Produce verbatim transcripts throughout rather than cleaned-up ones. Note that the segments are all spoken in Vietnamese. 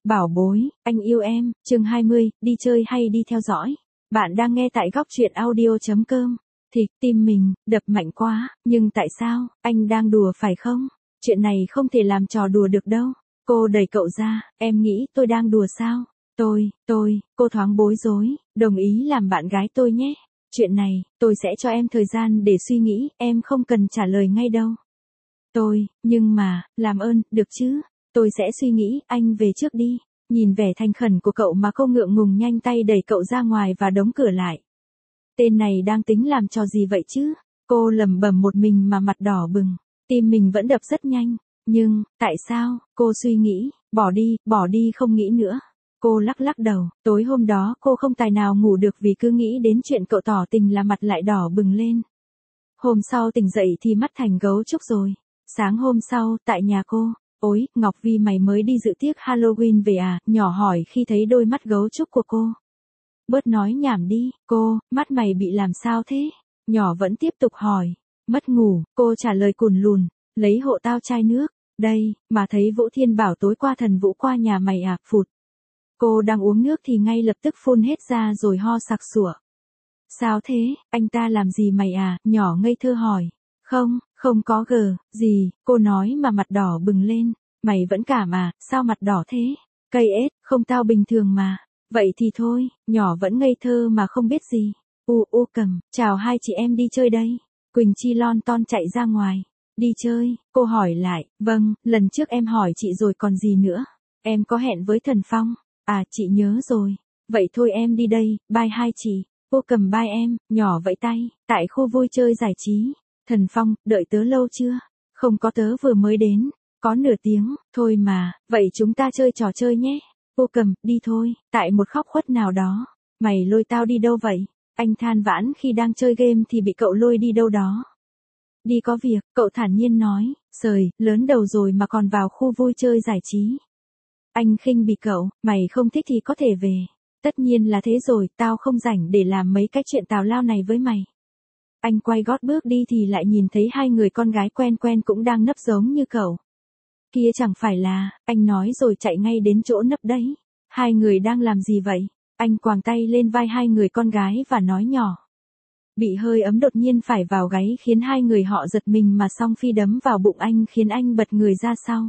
Bảo bối, anh yêu em, chương hai mươi, đi chơi hay đi theo dõi. Bạn đang nghe tại góc truyện audio.com. Thì, tim mình, đập mạnh quá, nhưng tại sao, anh đang đùa phải không? Chuyện này không thể làm trò đùa được đâu. Cô đẩy cậu ra, em nghĩ tôi đang đùa sao? Tôi, tôi, cô thoáng bối rối, đồng ý làm bạn gái tôi nhé. Chuyện này, tôi sẽ cho em thời gian để suy nghĩ, em không cần trả lời ngay đâu. Tôi, nhưng mà, làm ơn, được chứ? Tôi sẽ suy nghĩ, anh về trước đi. Nhìn vẻ thành khẩn của cậu mà cô ngượng ngùng nhanh tay đẩy cậu ra ngoài và đóng cửa lại. Tên này đang tính làm trò gì vậy chứ? Cô lẩm bẩm một mình mà mặt đỏ bừng. Tim mình vẫn đập rất nhanh. Nhưng, tại sao? Cô suy nghĩ, bỏ đi, bỏ đi không nghĩ nữa. Cô lắc lắc đầu, tối hôm đó cô không tài nào ngủ được vì cứ nghĩ đến chuyện cậu tỏ tình là mặt lại đỏ bừng lên. Hôm sau tỉnh dậy thì mắt thành gấu trúc rồi. Sáng hôm sau, tại nhà cô. Ôi, Ngọc Vi mày mới đi dự tiệc Halloween về à? Nhỏ hỏi khi thấy đôi mắt gấu trúc của cô. Bớt nói nhảm đi, cô, mắt mày bị làm sao thế? Nhỏ vẫn tiếp tục hỏi. Mất ngủ, cô trả lời cùn lùn. Lấy hộ tao chai nước. Đây, mà thấy Vũ Thiên bảo tối qua thần Vũ qua nhà mày à? Phụt. Cô đang uống nước thì ngay lập tức phun hết ra rồi ho sặc sủa. Sao thế, anh ta làm gì mày à? Nhỏ ngây thơ hỏi. Không, không có gờ, gì, cô nói mà mặt đỏ bừng lên. Mày vẫn cảm à, sao mặt đỏ thế? Cây ết, không tao bình thường mà. Vậy thì thôi, nhỏ vẫn ngây thơ mà không biết gì. U u cầm, chào hai chị em đi chơi đây. Quỳnh Chi lon ton chạy ra ngoài. Đi chơi, cô hỏi lại, vâng, lần trước em hỏi chị rồi còn gì nữa. Em có hẹn với Thần Phong. À, chị nhớ rồi. Vậy thôi em đi đây, bye hai chị. Cô cầm bye em, nhỏ vẫy tay, tại khu vui chơi giải trí. Thần Phong, đợi tớ lâu chưa? Không có, tớ vừa mới đến. Có nửa tiếng, thôi mà, vậy chúng ta chơi trò chơi nhé. Cô cầm, đi thôi, tại một góc khuất nào đó. Mày lôi tao đi đâu vậy? Anh than vãn khi đang chơi game thì bị cậu lôi đi đâu đó. Đi có việc, cậu thản nhiên nói, sời, lớn đầu rồi mà còn vào khu vui chơi giải trí. Anh khinh bỉ cậu, mày không thích thì có thể về. Tất nhiên là thế rồi, tao không rảnh để làm mấy cái chuyện tào lao này với mày. Anh quay gót bước đi thì lại nhìn thấy hai người con gái quen quen cũng đang nấp giống như cậu. Kia chẳng phải là, anh nói rồi chạy ngay đến chỗ nấp đấy. Hai người đang làm gì vậy? Anh quàng tay lên vai hai người con gái và nói nhỏ. Bị hơi ấm đột nhiên phải vào gáy khiến hai người họ giật mình mà song phi đấm vào bụng anh khiến anh bật người ra sau.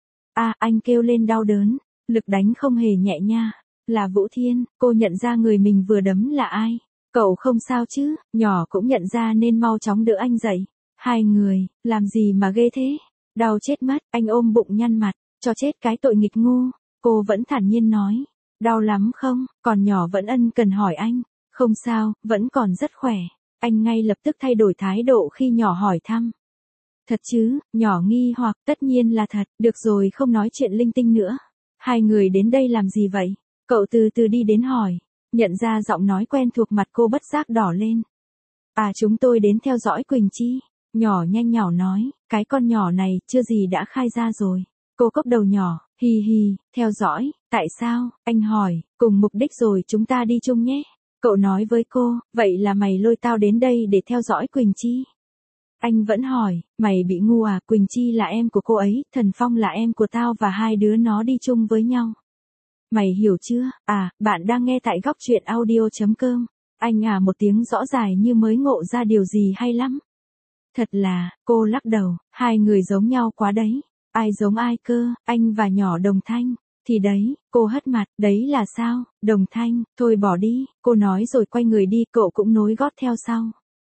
À, anh kêu lên đau đớn, lực đánh không hề nhẹ nha. Là Vũ Thiên, cô nhận ra người mình vừa đấm là ai. Cậu không sao chứ, nhỏ cũng nhận ra nên mau chóng đỡ anh dậy. Hai người, làm gì mà ghê thế? Đau chết mất, anh ôm bụng nhăn mặt, cho chết cái tội nghịch ngu. Cô vẫn thản nhiên nói, đau lắm không? Còn nhỏ vẫn ân cần hỏi anh, không sao, vẫn còn rất khỏe. Anh ngay lập tức thay đổi thái độ khi nhỏ hỏi thăm. Thật chứ, nhỏ nghi hoặc, tất nhiên là thật, được rồi không nói chuyện linh tinh nữa. Hai người đến đây làm gì vậy? Cậu từ từ đi đến hỏi. Nhận ra giọng nói quen thuộc mặt cô bất giác đỏ lên. À, chúng tôi đến theo dõi Quỳnh Chi. Nhỏ nhanh nhảu nói, cái con nhỏ này chưa gì đã khai ra rồi. Cô cốc đầu nhỏ, hi hi, theo dõi, tại sao? Anh hỏi, cùng mục đích rồi chúng ta đi chung nhé. Cậu nói với cô, vậy là mày lôi tao đến đây để theo dõi Quỳnh Chi. Anh vẫn hỏi, mày bị ngu à? Quỳnh Chi là em của cô ấy, Thần Phong là em của tao và hai đứa nó đi chung với nhau. Mày hiểu chưa? À, bạn đang nghe tại góc truyện audio.com. Anh à một tiếng rõ dài như mới ngộ ra điều gì hay lắm. Thật là, cô lắc đầu, hai người giống nhau quá đấy. Ai giống ai cơ, anh và nhỏ đồng thanh. Thì đấy, cô hất mặt, đấy là sao, đồng thanh, thôi bỏ đi, cô nói rồi quay người đi, cậu cũng nối gót theo sau.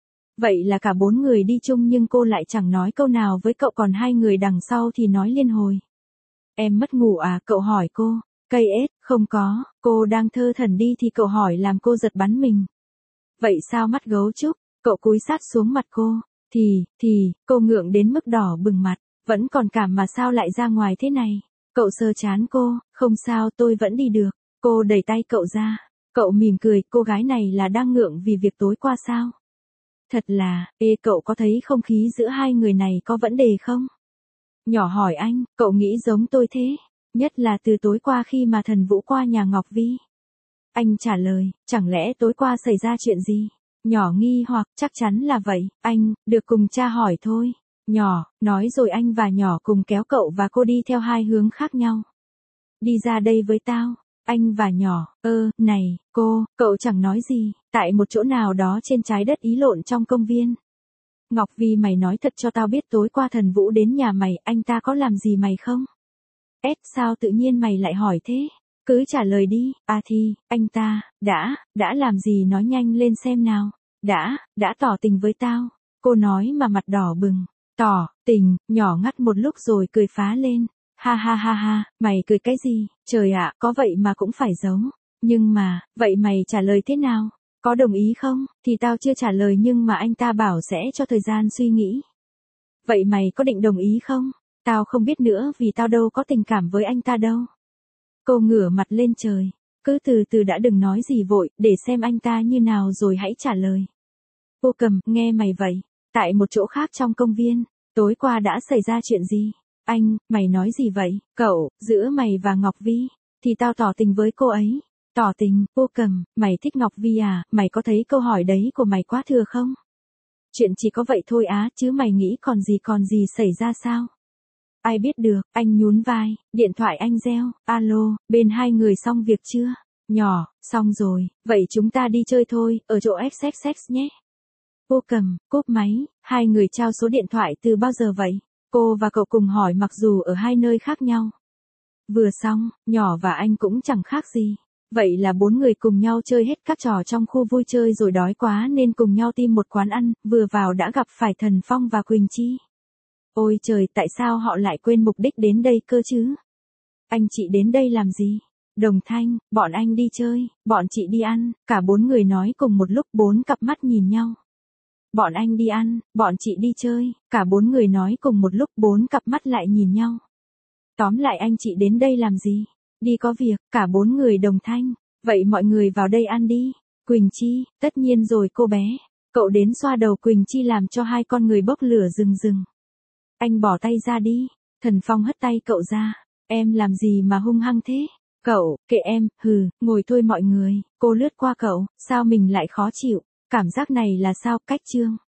Vậy là cả bốn người đi chung nhưng cô lại chẳng nói câu nào với cậu, còn hai người đằng sau thì nói liên hồi. Em mất ngủ à? Cậu hỏi cô. Cây ết, không có, cô đang thơ thẩn đi thì cậu hỏi làm cô giật bắn mình. Vậy sao mắt gấu trúc? Cậu cúi sát xuống mặt cô. Thì, thì, cô ngượng đến mức đỏ bừng mặt, vẫn còn cảm mà sao lại ra ngoài thế này. Cậu sờ chán cô, không sao tôi vẫn đi được. Cô đẩy tay cậu ra. Cậu mỉm cười, cô gái này là đang ngượng vì việc tối qua sao? Thật là, ê cậu có thấy không khí giữa hai người này có vấn đề không? Nhỏ hỏi anh, cậu nghĩ giống tôi thế? Nhất là từ tối qua khi mà thần Vũ qua nhà Ngọc Vi. Anh trả lời, chẳng lẽ tối qua xảy ra chuyện gì? Nhỏ nghi hoặc, chắc chắn là vậy, anh, được cùng cha hỏi thôi. Nhỏ, nói rồi anh và nhỏ cùng kéo cậu và cô đi theo hai hướng khác nhau. đi ra đây với tao. Anh và nhỏ, ơ, này, cô, cậu chẳng nói gì, tại một chỗ nào đó trên trái đất ý lộn trong công viên. Ngọc Vi mày nói thật cho tao biết tối qua Thần Vũ đến nhà mày, anh ta có làm gì mày không? Ết sao tự nhiên mày lại hỏi thế? Cứ trả lời đi, à thì, anh ta, đã, đã làm gì nói nhanh lên xem nào. Đã, đã tỏ tình với tao. Cô nói mà mặt đỏ bừng. Tỏ, tình, nhỏ ngắt một lúc rồi cười phá lên. Ha ha ha ha, mày cười cái gì? Trời ạ, có vậy mà cũng phải giấu. Nhưng mà, vậy mày trả lời thế nào? Có đồng ý không? Thì tao chưa trả lời nhưng mà anh ta bảo sẽ cho thời gian suy nghĩ. Vậy mày có định đồng ý không? Tao không biết nữa vì tao đâu có tình cảm với anh ta đâu. Cô ngửa mặt lên trời. Cứ từ từ đã, đừng nói gì vội, để xem anh ta như nào rồi hãy trả lời. Cô Cầm, nghe mày vậy. Tại một chỗ khác trong công viên, tối qua đã xảy ra chuyện gì? Anh, mày nói gì vậy? Cậu, giữa mày và Ngọc Vi, thì tao tỏ tình với cô ấy. Tỏ tình, Cô Cầm, mày thích Ngọc Vi à? Mày có thấy câu hỏi đấy của mày quá thừa không? Chuyện chỉ có vậy thôi á, chứ mày nghĩ còn gì còn gì xảy ra sao? Ai biết được, anh nhún vai, điện thoại anh reo, alo, bên hai người xong việc chưa? Nhỏ, xong rồi, vậy chúng ta đi chơi thôi, ở chỗ ích ích ích nhé. Cô Cầm, cúp máy, hai người trao số điện thoại từ bao giờ vậy? Cô và cậu cùng hỏi mặc dù ở hai nơi khác nhau. Vừa xong, nhỏ và anh cũng chẳng khác gì. Vậy là bốn người cùng nhau chơi hết các trò trong khu vui chơi rồi đói quá nên cùng nhau tìm một quán ăn, vừa vào đã gặp phải Thần Phong và Quỳnh Chi. Ôi trời, tại sao họ lại quên mục đích đến đây cơ chứ? Anh chị đến đây làm gì? Đồng Thanh, bọn anh đi chơi, bọn chị đi ăn, cả bốn người nói cùng một lúc, bốn cặp mắt nhìn nhau. Bọn anh đi ăn, bọn chị đi chơi, cả bốn người nói cùng một lúc, bốn cặp mắt lại nhìn nhau. Tóm lại anh chị đến đây làm gì? Đi có việc, cả bốn người đồng thanh. Vậy mọi người vào đây ăn đi. Quỳnh Chi, tất nhiên rồi cô bé. Cậu đến xoa đầu Quỳnh Chi làm cho hai con người bốc lửa rừng rừng. Anh bỏ tay ra đi. Thần Phong hất tay cậu ra. Em làm gì mà hung hăng thế? Cậu, kệ em, hừ, ngồi thôi mọi người. Cô lướt qua cậu, sao mình lại khó chịu? Cảm giác này là sao? Cách chương.